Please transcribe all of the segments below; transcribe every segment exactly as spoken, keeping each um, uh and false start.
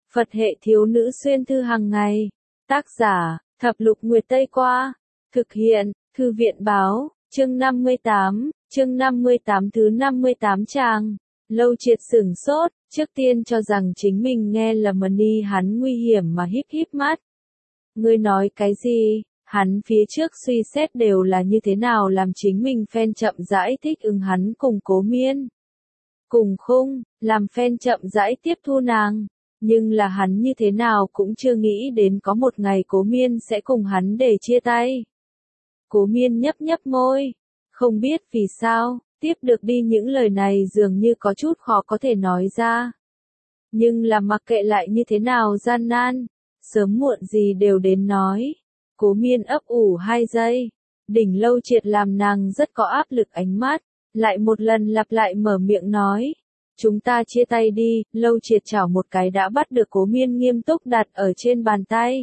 Phật hệ thiếu nữ xuyên thư hàng ngày. Tác giả, Thập lục Nguyệt Tây Qua. Thực hiện, Thư viện Báo, chương năm mươi tám, chương năm mươi tám thứ năm mươi tám trang. Lâu Triệt sửng sốt, trước tiên cho rằng chính mình nghe lầm đi, hắn nguy hiểm mà híp híp mắt. Ngươi nói cái gì? Hắn phía trước suy xét đều là như thế nào làm chính mình phen chậm rãi thích ứng hắn cùng Cố Miên. Cùng Khung, làm phen chậm rãi tiếp thu nàng. Nhưng là hắn như thế nào cũng chưa nghĩ đến có một ngày Cố Miên sẽ cùng hắn để chia tay. Cố Miên nhấp nhấp môi. Không biết vì sao, tiếp được đi những lời này dường như có chút khó có thể nói ra. Nhưng là mặc kệ lại như thế nào gian nan, sớm muộn gì đều đến nói. Cố Miên ấp ủ hai giây. Đỉnh Lâu Triệt làm nàng rất có áp lực ánh mắt, lại một lần lặp lại mở miệng nói. Chúng ta chia tay đi. Lâu Triệt chảo một cái đã bắt được Cố Miên nghiêm túc đặt ở trên bàn tay.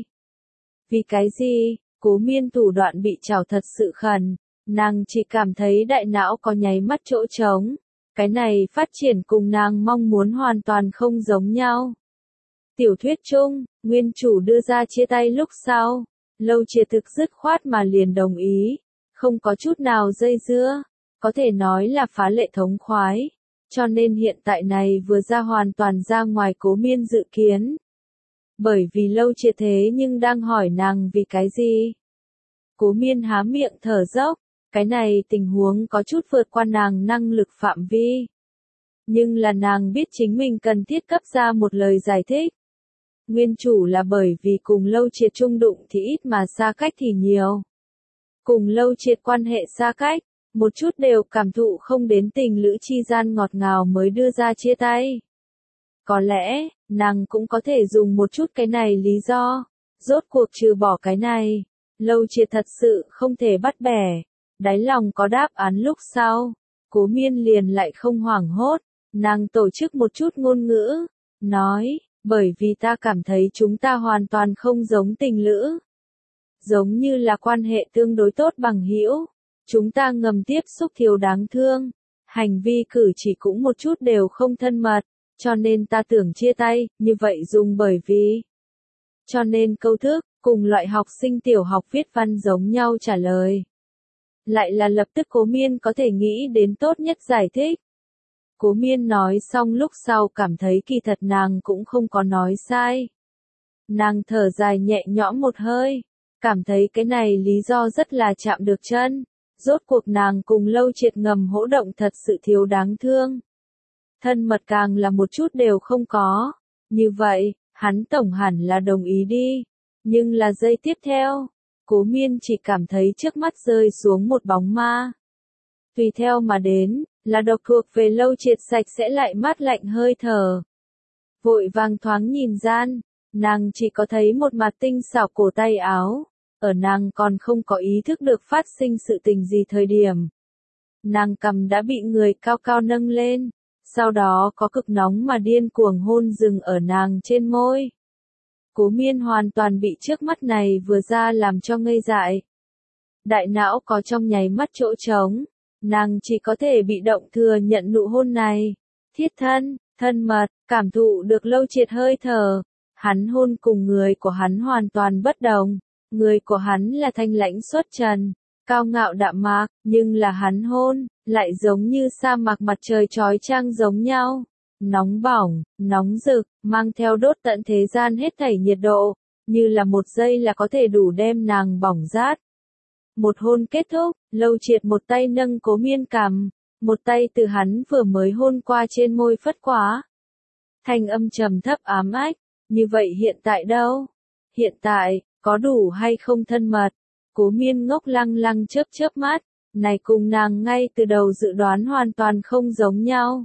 Vì cái gì? Cố Miên thủ đoạn bị chảo thật sự khẩn, nàng chỉ cảm thấy đại não có nháy mắt chỗ trống. Cái này phát triển cùng nàng mong muốn hoàn toàn không giống nhau. Tiểu thuyết chung, nguyên chủ đưa ra chia tay lúc sau, Lâu Triệt thực dứt khoát mà liền đồng ý, không có chút nào dây dưa, có thể nói là phá lệ thống khoái. Cho nên hiện tại này vừa ra hoàn toàn ra ngoài Cố Miên dự kiến. Bởi vì Lâu Triệt thế nhưng đang hỏi nàng vì cái gì. Cố Miên há miệng thở dốc, cái này tình huống có chút vượt qua nàng năng lực phạm vi. Nhưng là nàng biết chính mình cần thiết cấp ra một lời giải thích. Nguyên chủ là bởi vì cùng Lâu Triệt chung đụng thì ít mà xa cách thì nhiều. Cùng Lâu Triệt quan hệ xa cách, một chút đều cảm thụ không đến tình lữ chi gian ngọt ngào mới đưa ra chia tay. Có lẽ, nàng cũng có thể dùng một chút cái này lý do. Rốt cuộc trừ bỏ cái này, Lâu Triệt thật sự không thể bắt bẻ. Đáy lòng có đáp án lúc sau, Cố Miên liền lại không hoảng hốt. Nàng tổ chức một chút ngôn ngữ, nói, bởi vì ta cảm thấy chúng ta hoàn toàn không giống tình lữ. Giống như là quan hệ tương đối tốt bằng hữu. Chúng ta ngầm tiếp xúc thiếu đáng thương, hành vi cử chỉ cũng một chút đều không thân mật, cho nên ta tưởng chia tay, như vậy dùng bởi vì. Cho nên câu thức, cùng loại học sinh tiểu học viết văn giống nhau trả lời. Lại là lập tức Cố Miên có thể nghĩ đến tốt nhất giải thích. Cố Miên nói xong lúc sau cảm thấy kỳ thật nàng cũng không có nói sai. Nàng thở dài nhẹ nhõm một hơi, cảm thấy cái này lý do rất là chạm được chân. Rốt cuộc nàng cùng Lâu Triệt ngầm hỗ động thật sự thiếu đáng thương. Thân mật càng là một chút đều không có. Như vậy, hắn tổng hẳn là đồng ý đi. Nhưng là giây tiếp theo, Cố Miên chỉ cảm thấy trước mắt rơi xuống một bóng ma. Tùy theo mà đến, là độc thuộc về Lâu Triệt sạch sẽ lại mát lạnh hơi thở. Vội vàng thoáng nhìn gian, nàng chỉ có thấy một mặt tinh xảo cổ tay áo. Ở nàng còn không có ý thức được phát sinh sự tình gì thời điểm. Nàng cằm đã bị người cao cao nâng lên, sau đó có cực nóng mà điên cuồng hôn dừng ở nàng trên môi. Cố Miên hoàn toàn bị trước mắt này vừa ra làm cho ngây dại. Đại não có trong nháy mắt chỗ trống, nàng chỉ có thể bị động thừa nhận nụ hôn này. Thiết thân, thân mật, cảm thụ được Lâu Triệt hơi thở. Hắn hôn cùng người của hắn hoàn toàn bất đồng. Người của hắn là thanh lãnh xuất trần, cao ngạo đạm mạc, nhưng là hắn hôn, lại giống như sa mạc mặt trời chói chang giống nhau. Nóng bỏng, nóng rực, mang theo đốt tận thế gian hết thảy nhiệt độ, như là một giây là có thể đủ đem nàng bỏng rát. Một hôn kết thúc, Lâu Triệt một tay nâng Cố Miên cằm, một tay từ hắn vừa mới hôn qua trên môi phất quá. Thanh âm trầm thấp ám ách, như vậy hiện tại đâu? Hiện tại, có đủ hay không thân mật? Cố Miên ngốc lăng lăng chớp chớp mắt, này cùng nàng ngay từ đầu dự đoán hoàn toàn không giống nhau.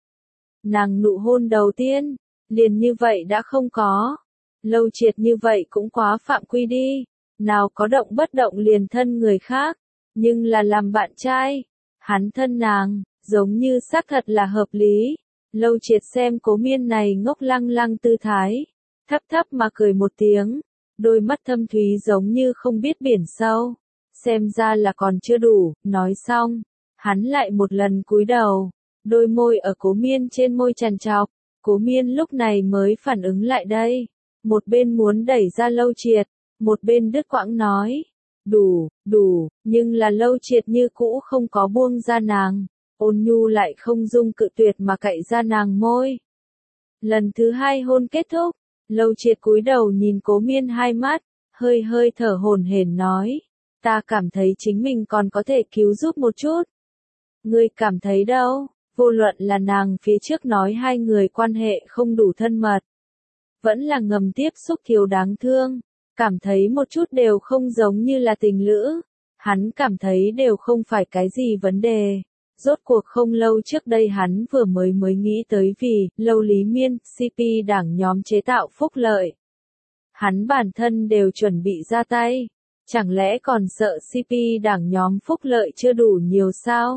Nàng nụ hôn đầu tiên, liền như vậy đã không có. Lâu Triệt như vậy cũng quá phạm quy đi, nào có động bất động liền thân người khác, nhưng là làm bạn trai, hắn thân nàng, giống như xác thật là hợp lý. Lâu Triệt xem Cố Miên này ngốc lăng lăng tư thái, thấp thấp mà cười một tiếng. Đôi mắt thâm thúy giống như không biết biển sâu. Xem ra là còn chưa đủ, nói xong. Hắn lại một lần cúi đầu. Đôi môi ở Cố Miên trên môi trằn trọc. Cố Miên lúc này mới phản ứng lại đây. Một bên muốn đẩy ra Lâu Triệt, một bên đứt quãng nói. Đủ, đủ, nhưng là Lâu Triệt như cũ không có buông ra nàng. Ôn nhu lại không dung cự tuyệt mà cạy ra nàng môi. Lần thứ hai hôn kết thúc, Lâu Triệt cúi đầu nhìn Cố Miên hai mắt, hơi hơi thở hổn hển nói. Ta cảm thấy chính mình còn có thể cứu giúp một chút. Ngươi cảm thấy đâu? Vô luận là nàng phía trước nói hai người quan hệ không đủ thân mật. Vẫn là ngầm tiếp xúc thiếu đáng thương. Cảm thấy một chút đều không giống như là tình lữ. Hắn cảm thấy đều không phải cái gì vấn đề. Rốt cuộc không lâu trước đây hắn vừa mới mới nghĩ tới vì Lâu Lý Miên, xê pê đảng nhóm chế tạo phúc lợi. Hắn bản thân đều chuẩn bị ra tay. Chẳng lẽ còn sợ xê pê đảng nhóm phúc lợi chưa đủ nhiều sao?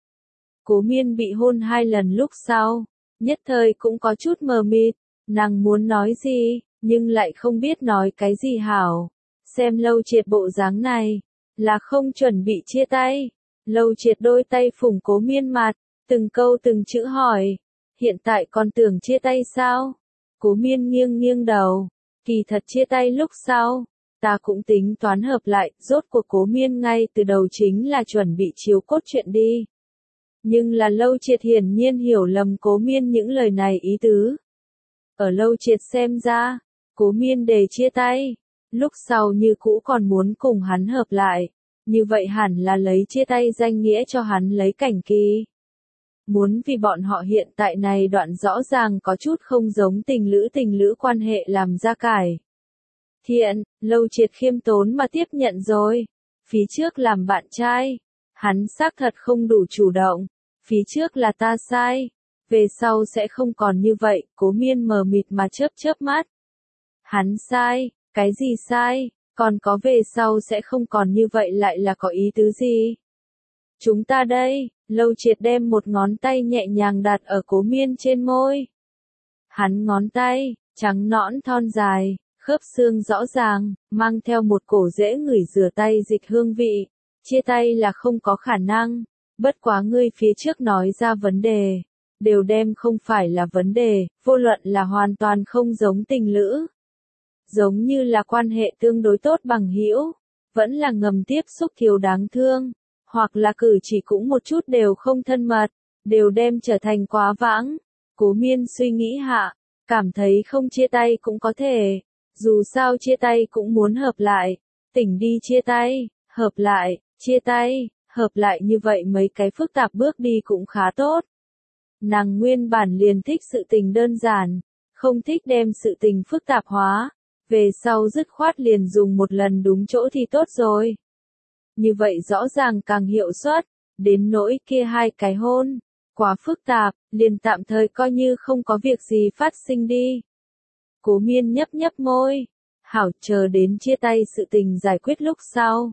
Cố Miên bị hôn hai lần lúc sau, nhất thời cũng có chút mờ mịt, nàng muốn nói gì, nhưng lại không biết nói cái gì hảo. Xem Lâu Triệt bộ dáng này, là không chuẩn bị chia tay. Lâu Triệt đôi tay phủng Cố Miên mặt, từng câu từng chữ hỏi, hiện tại còn tưởng chia tay sao? Cố Miên nghiêng nghiêng đầu, kỳ thật chia tay lúc sau, ta cũng tính toán hợp lại, rốt cuộc Cố Miên ngay từ đầu chính là chuẩn bị chiếu cốt chuyện đi. Nhưng là Lâu Triệt hiển nhiên hiểu lầm Cố Miên những lời này ý tứ. Ở Lâu Triệt xem ra, Cố Miên để chia tay, lúc sau như cũ còn muốn cùng hắn hợp lại, như vậy hẳn là lấy chia tay danh nghĩa cho hắn lấy cảnh kỳ. Muốn vì bọn họ hiện tại này đoạn rõ ràng có chút không giống tình lữ tình lữ quan hệ làm ra cải. Thiện, Lâu Triệt khiêm tốn mà tiếp nhận rồi. Phía trước làm bạn trai, hắn xác thật không đủ chủ động. Phía trước là ta sai, về sau sẽ không còn như vậy. Cố Miên mờ mịt mà chớp chớp mắt. Hắn sai, cái gì sai, còn có về sau sẽ không còn như vậy lại là có ý tứ gì? Chúng ta đây, Lâu Triệt đem một ngón tay nhẹ nhàng đặt ở Cố Miên trên môi. Hắn ngón tay, trắng nõn thon dài, khớp xương rõ ràng, mang theo một cổ dễ ngửi rửa tay dịch hương vị. Chia tay là không có khả năng, bất quá ngươi phía trước nói ra vấn đề, đều đem không phải là vấn đề, vô luận là hoàn toàn không giống tình lữ. Giống như là quan hệ tương đối tốt bằng hữu, vẫn là ngầm tiếp xúc thiếu đáng thương, hoặc là cử chỉ cũng một chút đều không thân mật, đều đem trở thành quá vãng. Cố Miên suy nghĩ hạ, cảm thấy không chia tay cũng có thể, dù sao chia tay cũng muốn hợp lại, tỉnh đi chia tay, hợp lại, chia tay, hợp lại như vậy mấy cái phức tạp bước đi cũng khá tốt. Nàng nguyên bản liền thích sự tình đơn giản, không thích đem sự tình phức tạp hóa, về sau dứt khoát liền dùng một lần đúng chỗ thì tốt rồi. Như vậy rõ ràng càng hiệu suất, đến nỗi kia hai cái hôn, quá phức tạp, liền tạm thời coi như không có việc gì phát sinh đi. Cố Miên nhấp nhấp môi, hảo chờ đến chia tay sự tình giải quyết lúc sau.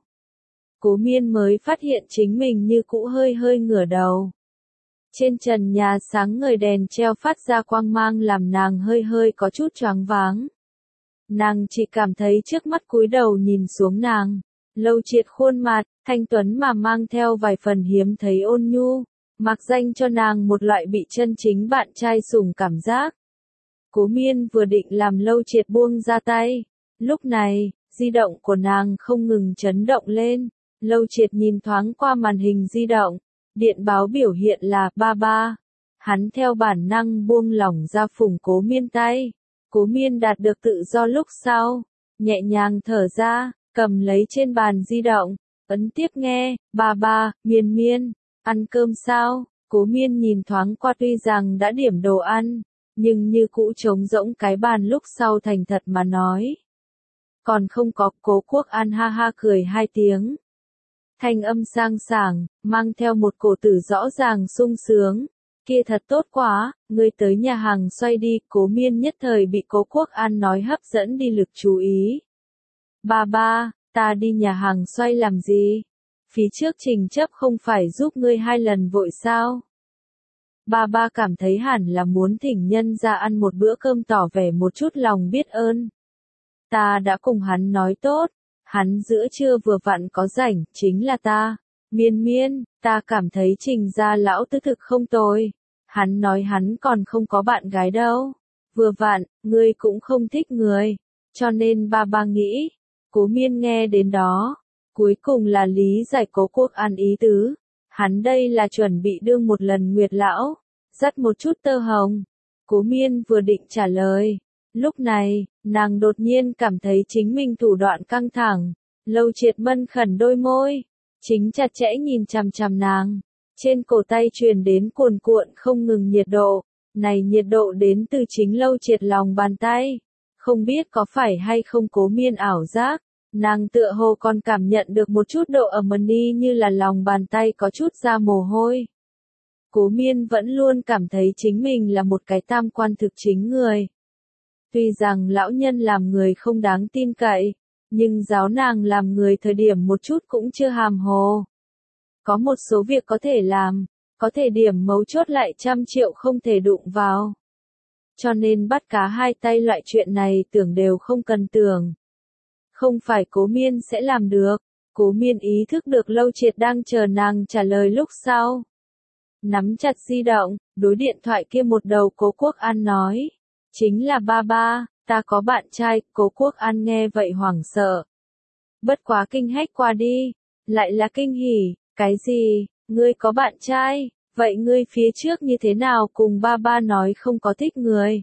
Cố Miên mới phát hiện chính mình như cũ hơi hơi ngửa đầu. Trên trần nhà sáng ngời đèn treo phát ra quang mang làm nàng hơi hơi có chút choáng váng. Nàng chỉ cảm thấy trước mắt cúi đầu nhìn xuống nàng. Lâu Triệt khuôn mặt, thanh tuấn mà mang theo vài phần hiếm thấy ôn nhu, mặc danh cho nàng một loại bị chân chính bạn trai sủng cảm giác. Cố Miên vừa định làm Lâu Triệt buông ra tay. Lúc này, di động của nàng không ngừng chấn động lên. Lâu Triệt nhìn thoáng qua màn hình di động, điện báo biểu hiện là ba ba. Hắn theo bản năng buông lỏng ra phủng Cố Miên tay. Cố Miên đạt được tự do lúc sau, nhẹ nhàng thở ra, cầm lấy trên bàn di động, ấn tiếp nghe, ba ba, Miên Miên, ăn cơm sao? Cố Miên nhìn thoáng qua tuy rằng đã điểm đồ ăn, nhưng như cũ trống rỗng cái bàn lúc sau thành thật mà nói. Còn không có. Cố Quốc An ha ha cười hai tiếng. Thanh âm sang sảng, mang theo một cổ tử rõ ràng sung sướng. Kia thật tốt quá, ngươi tới nhà hàng xoay đi. Cố Miên nhất thời bị Cố Quốc An nói hấp dẫn đi lực chú ý. Ba ba, ta đi nhà hàng xoay làm gì? Phía trước Trình Chấp không phải giúp ngươi hai lần vội sao? Ba ba cảm thấy hẳn là muốn thỉnh nhân ra ăn một bữa cơm tỏ vẻ một chút lòng biết ơn. Ta đã cùng hắn nói tốt, hắn giữa trưa vừa vặn có rảnh, chính là ta. Miên Miên, ta cảm thấy Trình gia lão tứ thực không tồi. Hắn nói hắn còn không có bạn gái đâu. Vừa vặn, ngươi cũng không thích người. Cho nên ba ba nghĩ. Cố Miên nghe đến đó. Cuối cùng là lý giải Cố Quốc An ý tứ. Hắn đây là chuẩn bị đương một lần Nguyệt lão. Dắt một chút tơ hồng. Cố Miên vừa định trả lời. Lúc này, nàng đột nhiên cảm thấy chính mình thủ đoạn căng thẳng. Lâu Triệt mân khẩn đôi môi. Chính chặt chẽ nhìn chằm chằm nàng. Trên cổ tay truyền đến cuồn cuộn không ngừng nhiệt độ. Này nhiệt độ đến từ chính Lâu Triệt lòng bàn tay. Không biết có phải hay không Cố Miên ảo giác. Nàng tựa hồ còn cảm nhận được một chút độ ẩm đi như là lòng bàn tay có chút ra mồ hôi. Cố Miên vẫn luôn cảm thấy chính mình là một cái tam quan thực chính người. Tuy rằng lão nhân làm người không đáng tin cậy, nhưng giáo nàng làm người thời điểm một chút cũng chưa hàm hồ. Có một số việc có thể làm, có thể điểm mấu chốt lại trăm triệu không thể đụng vào. Cho nên bắt cá hai tay loại chuyện này tưởng đều không cần tưởng. Không phải Cố Miên sẽ làm được, Cố Miên ý thức được Lâu Triệt đang chờ nàng trả lời lúc sau. Nắm chặt di động, đối điện thoại kia một đầu Cố Quốc An nói. Chính là ba ba, ta có bạn trai. Cố Quốc An nghe vậy hoảng sợ. Bất quá kinh hách qua đi, lại là kinh hỉ. Cái gì, ngươi có bạn trai, vậy ngươi phía trước như thế nào cùng ba ba nói không có thích người?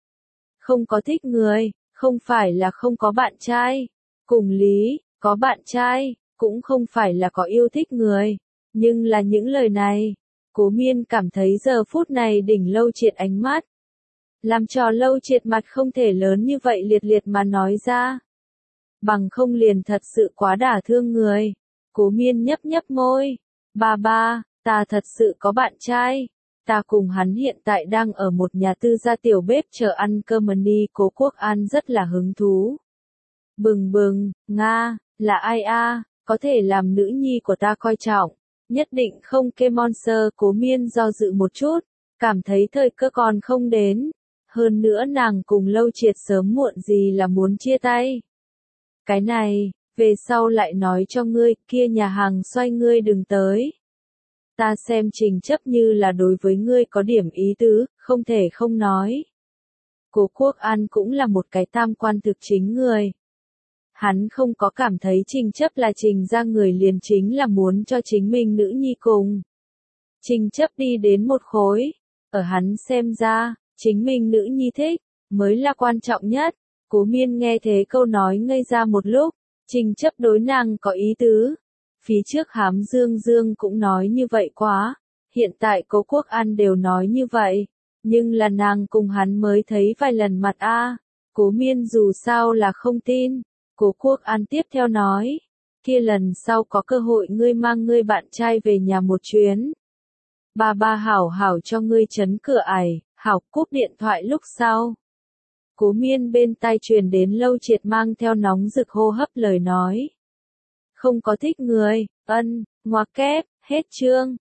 Không có thích người, không phải là không có bạn trai. Cùng lý, có bạn trai, cũng không phải là có yêu thích người. Nhưng là những lời này, Cố Miên cảm thấy giờ phút này đỉnh Lâu Triệt ánh mắt. Làm cho Lâu Triệt mặt không thể lớn như vậy liệt liệt mà nói ra. Bằng không liền thật sự quá đả thương người. Cố Miên nhấp nhấp môi. Ba ba, ta thật sự có bạn trai. Ta cùng hắn hiện tại đang ở một nhà tư gia tiểu bếp chờ ăn cơm đi. Cố Quốc An rất là hứng thú. Bừng bừng, Nga, là ai a? Có thể làm nữ nhi của ta coi trọng. Nhất định không kê monster. Cố Miên do dự một chút. Cảm thấy thời cơ còn không đến. Hơn nữa nàng cùng Lâu Triệt sớm muộn gì là muốn chia tay. Cái này, về sau lại nói cho ngươi, kia nhà hàng xoay ngươi đừng tới. Ta xem Trình Chấp như là đối với ngươi có điểm ý tứ, không thể không nói. Cố Quốc An cũng là một cái tam quan thực chính người. Hắn không có cảm thấy Trình Chấp là Trình ra người liền chính là muốn cho chính mình nữ nhi cùng. Trình Chấp đi đến một khối, ở hắn xem ra, chính mình nữ nhi thích, mới là quan trọng nhất. Cố Miên nghe thế câu nói ngây ra một lúc, Trình Chấp đối nàng có ý tứ. Phía trước Hám Dương Dương cũng nói như vậy quá, hiện tại Cố Quốc An đều nói như vậy, nhưng là nàng cùng hắn mới thấy vài lần mặt a. Cố Miên dù sao là không tin. Cố Quốc An tiếp theo nói, kia lần sau có cơ hội ngươi mang ngươi bạn trai về nhà một chuyến. Ba ba hảo hảo cho ngươi chấn cửa ải, hảo. Cúp điện thoại lúc sau. Cố Miên bên tai truyền đến Lâu Triệt mang theo nóng rực hô hấp lời nói. Không có thích người, ân, ngoặc kép, hết chương.